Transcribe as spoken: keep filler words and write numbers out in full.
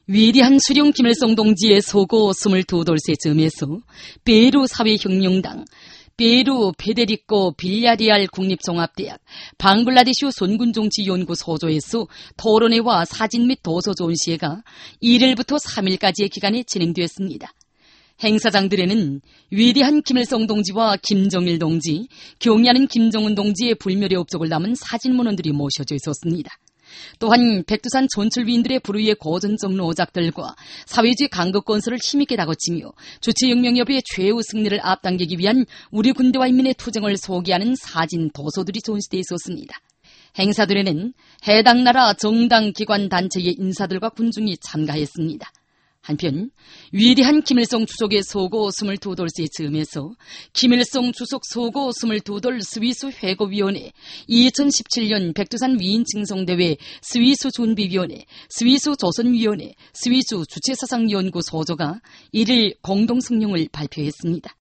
위대한 수령 김일성 동지의 소고 스물두 돌세 즈음에서 페루 사회혁명당, 페루 페데리코 빌야리알 국립종합대학, 방글라데슈 손군정치연구소조에서 토론회와 사진 및 도서 전시회가 일일부터 삼일까지의 기간에 진행되었습니다. 행사장들에는 위대한 김일성 동지와 김정일 동지, 경의하는 김정은 동지의 불멸의 업적을 담은 사진문헌들이 모셔져 있었습니다. 또한 백두산 전출위인들의 불후의 고전적 노작들과 사회주의 강국 건설을 힘있게 다그치며 주체혁명협의의 최후 승리를 앞당기기 위한 우리 군대와 인민의 투쟁을 소개하는 사진, 도서들이 전시되어 있었습니다. 행사들에는 해당 나라 정당, 기관, 단체의 인사들과 군중이 참가했습니다. 한편 위대한 김일성 주석의 소고 스물두 돌세 즈음에서 김일성 주석 소고 스물두 돌 스위스 회고위원회, 이천십칠년 백두산 위인 칭송대회 스위스 준비위원회, 스위스 조선위원회, 스위스 주체사상연구소조가 일일 공동성명을 발표했습니다.